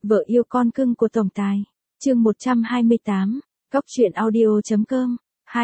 Vợ yêu con cưng của tổng tài. Chương 128. Cóc truyện audio.com.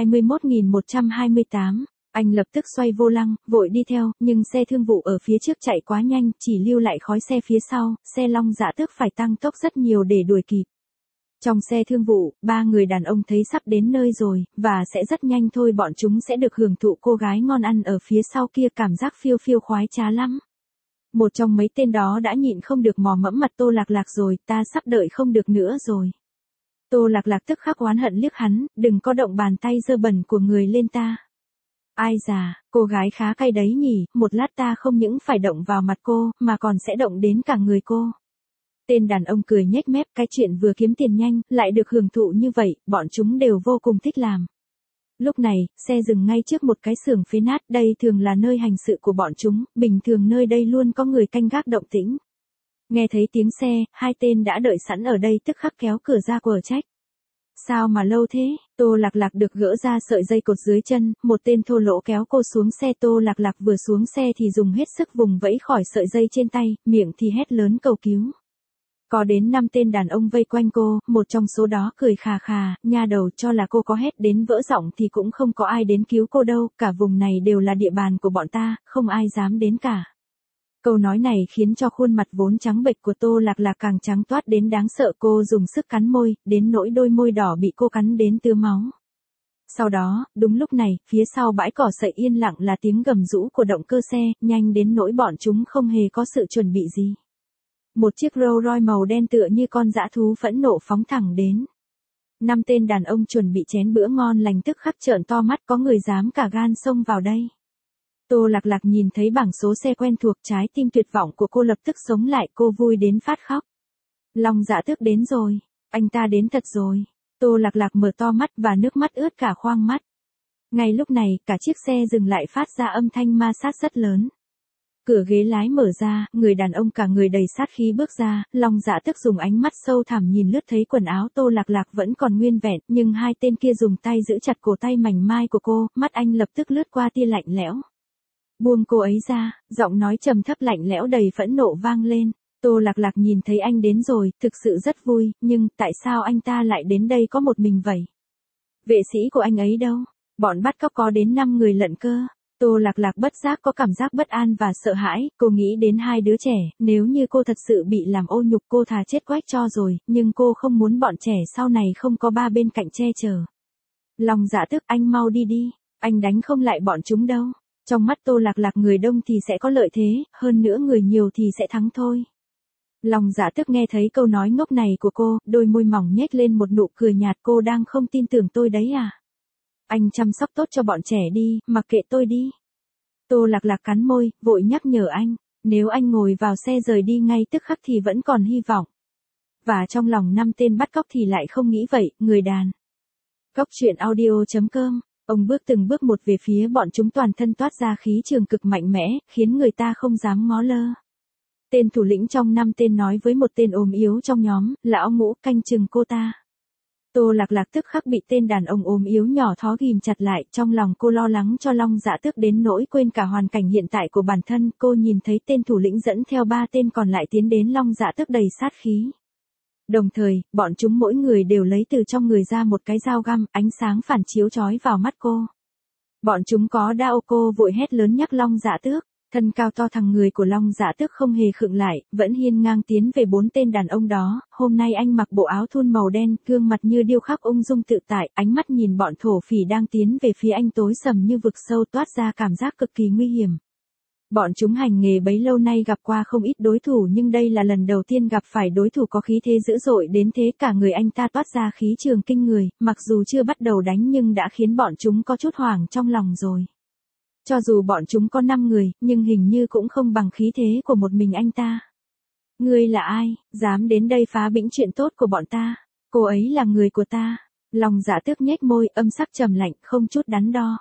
21.128. Anh lập tức xoay vô lăng, vội đi theo, nhưng xe thương vụ ở phía trước chạy quá nhanh, chỉ lưu lại khói xe phía sau, xe Long Dạ Tước phải tăng tốc rất nhiều để đuổi kịp. Trong xe thương vụ, ba người đàn ông thấy sắp đến nơi rồi, và sẽ rất nhanh thôi bọn chúng sẽ được hưởng thụ cô gái ngon ăn ở phía sau kia, cảm giác phiêu phiêu khoái trá lắm. Một trong mấy tên đó đã nhịn không được mò mẫm mặt Tô Lạc Lạc rồi, ta sắp đợi không được nữa rồi. Tô Lạc Lạc tức khắc oán hận liếc hắn, đừng có động bàn tay dơ bẩn của người lên ta. Ai già, cô gái khá cay đấy nhỉ, một lát ta không những phải động vào mặt cô, mà còn sẽ động đến cả người cô. Tên đàn ông cười nhếch mép, cái chuyện vừa kiếm tiền nhanh, lại được hưởng thụ như vậy, bọn chúng đều vô cùng thích làm. Lúc này, xe dừng ngay trước một cái xưởng phế nát, đây thường là nơi hành sự của bọn chúng, bình thường nơi đây luôn có người canh gác động tĩnh. Nghe thấy tiếng xe, hai tên đã đợi sẵn ở đây tức khắc kéo cửa ra quở trách. Sao mà lâu thế? Tô Lạc Lạc được gỡ ra sợi dây cột dưới chân, một tên thô lỗ kéo cô xuống xe. Tô Lạc Lạc vừa xuống xe thì dùng hết sức vùng vẫy khỏi sợi dây trên tay, miệng thì hét lớn cầu cứu. Có đến 5 tên đàn ông vây quanh cô, một trong số đó cười khà khà, nha đầu, cho là cô có hét đến vỡ giọng thì cũng không có ai đến cứu cô đâu, cả vùng này đều là địa bàn của bọn ta, không ai dám đến cả. Câu nói này khiến cho khuôn mặt vốn trắng bệch của Tô Lạc Lạc càng trắng toát đến đáng sợ, cô dùng sức cắn môi, đến nỗi đôi môi đỏ bị cô cắn đến tứa máu. Sau đó, đúng lúc này, phía sau bãi cỏ sậy yên lặng là tiếng gầm rũ của động cơ xe, nhanh đến nỗi bọn chúng không hề có sự chuẩn bị gì. Một chiếc Rolls Royce màu đen tựa như con dã thú phẫn nộ phóng thẳng đến. 5 tên đàn ông chuẩn bị chén bữa ngon lành tức khắc trợn to mắt, có người dám cả gan xông vào đây. Tô Lạc Lạc nhìn thấy bảng số xe quen thuộc, trái tim tuyệt vọng của cô lập tức sống lại, cô vui đến phát khóc. Long Dạ Tước đến rồi, anh ta đến thật rồi. Tô Lạc Lạc mở to mắt và nước mắt ướt cả khoang mắt. Ngay lúc này, cả chiếc xe dừng lại phát ra âm thanh ma sát rất lớn. Cửa ghế lái mở ra, người đàn ông cả người đầy sát khí bước ra, Long Dạ Tước dùng ánh mắt sâu thẳm nhìn lướt thấy quần áo Tô Lạc Lạc vẫn còn nguyên vẹn, nhưng hai tên kia dùng tay giữ chặt cổ tay mảnh mai của cô, mắt anh lập tức lướt qua tia lạnh lẽo. Buông cô ấy ra, giọng nói trầm thấp lạnh lẽo đầy phẫn nộ vang lên. Tô Lạc Lạc nhìn thấy anh đến rồi, thực sự rất vui, nhưng tại sao anh ta lại đến đây có một mình vậy? Vệ sĩ của anh ấy đâu? Bọn bắt cóc có đến 5 người lận cơ. Tô Lạc Lạc bất giác có cảm giác bất an và sợ hãi, cô nghĩ đến hai đứa trẻ, nếu như cô thật sự bị làm ô nhục cô thà chết quách cho rồi, nhưng cô không muốn bọn trẻ sau này không có ba bên cạnh che chở. Long Dạ Tước, anh mau đi đi, anh đánh không lại bọn chúng đâu. Trong mắt Tô Lạc Lạc người đông thì sẽ có lợi thế, hơn nữa người nhiều thì sẽ thắng thôi. Long Dạ Tước nghe thấy câu nói ngốc này của cô, đôi môi mỏng nhếch lên một nụ cười nhạt, cô đang không tin tưởng tôi đấy à? Anh chăm sóc tốt cho bọn trẻ đi, mặc kệ tôi đi. Tô Lạc Lạc cắn môi, vội nhắc nhở anh, nếu anh ngồi vào xe rời đi ngay tức khắc thì vẫn còn hy vọng. Và trong lòng 5 tên bắt cóc thì lại không nghĩ vậy, người đàn. Cóc truyện audio.com. Ông bước từng bước một về phía bọn chúng, toàn thân toát ra khí trường cực mạnh mẽ, khiến người ta không dám ngó lơ. Tên thủ lĩnh trong 5 tên nói với một tên ốm yếu trong nhóm, lão Ngũ, canh chừng cô ta. Tô Lạc Lạc tức khắc bị tên đàn ông ốm yếu nhỏ thó ghìm chặt lại, trong lòng cô lo lắng cho Long Dạ Tước đến nỗi quên cả hoàn cảnh hiện tại của bản thân. Cô nhìn thấy tên thủ lĩnh dẫn theo 3 tên còn lại tiến đến Long Dạ Tước đầy sát khí. Đồng thời, bọn chúng mỗi người đều lấy từ trong người ra một cái dao găm, ánh sáng phản chiếu chói vào mắt cô. Bọn chúng có đao, cô vội hét lớn nhắc Long Dạ Tước. Thân cao to thằng người của Long Dạ Tước không hề khựng lại, vẫn hiên ngang tiến về 4 tên đàn ông đó. Hôm nay anh mặc bộ áo thun màu đen, gương mặt như điêu khắc ung dung tự tại, ánh mắt nhìn bọn thổ phỉ đang tiến về phía anh tối sầm như vực sâu, toát ra cảm giác cực kỳ nguy hiểm. Bọn chúng hành nghề bấy lâu nay gặp qua không ít đối thủ, nhưng đây là lần đầu tiên gặp phải đối thủ có khí thế dữ dội đến thế. Cả người anh ta toát ra khí trường kinh người, mặc dù chưa bắt đầu đánh nhưng đã khiến bọn chúng có chút hoảng trong lòng rồi. Cho dù bọn chúng có 5 người, nhưng hình như cũng không bằng khí thế của một mình anh ta. Ngươi là ai, dám đến đây phá bĩnh chuyện tốt của bọn ta? Cô ấy là người của ta. Long Dạ Tước nhếch môi, âm sắc trầm lạnh, không chút đắn đo.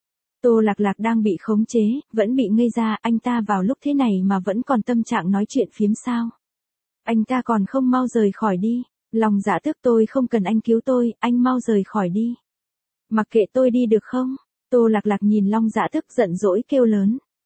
Tô Lạc Lạc đang bị khống chế, vẫn bị ngây ra, anh ta vào lúc thế này mà vẫn còn tâm trạng nói chuyện phiếm sao? Anh ta còn không mau rời khỏi đi. Long Dạ Tước, tôi không cần anh cứu tôi, anh mau rời khỏi đi. Mặc kệ tôi đi được không? Tô Lạc Lạc nhìn Long Dạ Tước giận dỗi kêu lớn.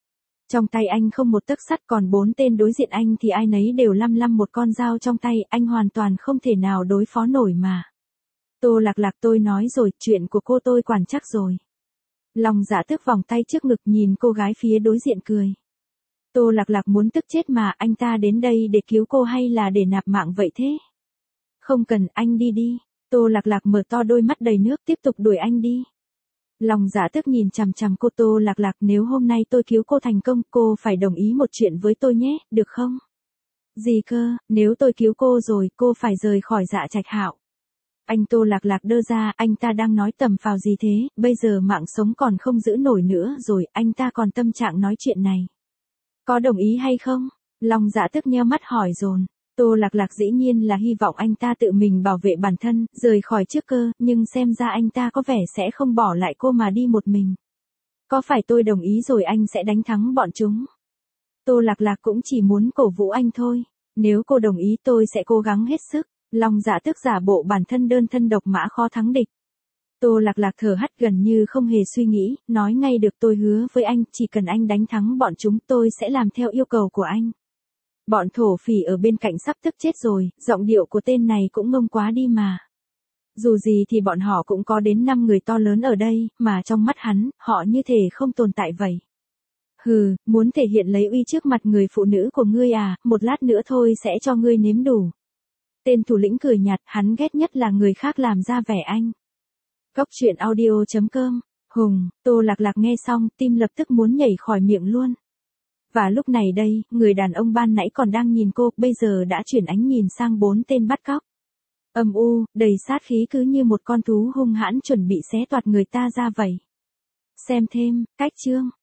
Trong tay anh không một tấc sắt, còn 4 tên đối diện anh thì ai nấy đều lăm lăm một con dao trong tay, anh hoàn toàn không thể nào đối phó nổi mà. Tô Lạc Lạc, tôi nói rồi, chuyện của cô tôi quản chắc rồi. Long Dạ Tước vòng tay trước ngực nhìn cô gái phía đối diện cười. Tô Lạc Lạc muốn tức chết mà, anh ta đến đây để cứu cô hay là để nạp mạng vậy thế? Không cần, anh đi đi. Tô Lạc Lạc mở to đôi mắt đầy nước tiếp tục đuổi anh đi. Long Dạ Tước nhìn chằm chằm cô. Tô Lạc Lạc, nếu hôm nay tôi cứu cô thành công, cô phải đồng ý một chuyện với tôi nhé, được không? Gì cơ, nếu tôi cứu cô rồi, cô phải rời khỏi Dạ Trạch Hạo. Anh Tô Lạc Lạc đơ ra, anh ta đang nói tầm phào gì thế, bây giờ mạng sống còn không giữ nổi nữa rồi, anh ta còn tâm trạng nói chuyện này. Có đồng ý hay không? Long Dạ Tước nheo mắt hỏi dồn. Tô Lạc Lạc dĩ nhiên là hy vọng anh ta tự mình bảo vệ bản thân, rời khỏi trước cơ, nhưng xem ra anh ta có vẻ sẽ không bỏ lại cô mà đi một mình. Có phải tôi đồng ý rồi anh sẽ đánh thắng bọn chúng? Tô Lạc Lạc cũng chỉ muốn cổ vũ anh thôi. Nếu cô đồng ý tôi sẽ cố gắng hết sức. Long Dạ Tước giả bộ bản thân đơn thân độc mã khó thắng địch. Tô Lạc Lạc thở hắt gần như không hề suy nghĩ, nói ngay được, tôi hứa với anh, chỉ cần anh đánh thắng bọn chúng tôi sẽ làm theo yêu cầu của anh. Bọn thổ phỉ ở bên cạnh sắp tức chết rồi, giọng điệu của tên này cũng ngông quá đi mà. Dù gì thì bọn họ cũng có đến 5 người to lớn ở đây, mà trong mắt hắn, họ như thể không tồn tại vậy. Hừ, muốn thể hiện lấy uy trước mặt người phụ nữ của ngươi à, một lát nữa thôi sẽ cho ngươi nếm đủ. Tên thủ lĩnh cười nhạt, hắn ghét nhất là người khác làm ra vẻ anh. Góc truyện audio.com. Hùng, Tô Lạc Lạc nghe xong, tim lập tức muốn nhảy khỏi miệng luôn. Và lúc này đây, người đàn ông ban nãy còn đang nhìn cô, bây giờ đã chuyển ánh nhìn sang 4 tên bắt cóc. Âm u, đầy sát khí cứ như một con thú hung hãn chuẩn bị xé toạc người ta ra vậy. Xem thêm, cách chương.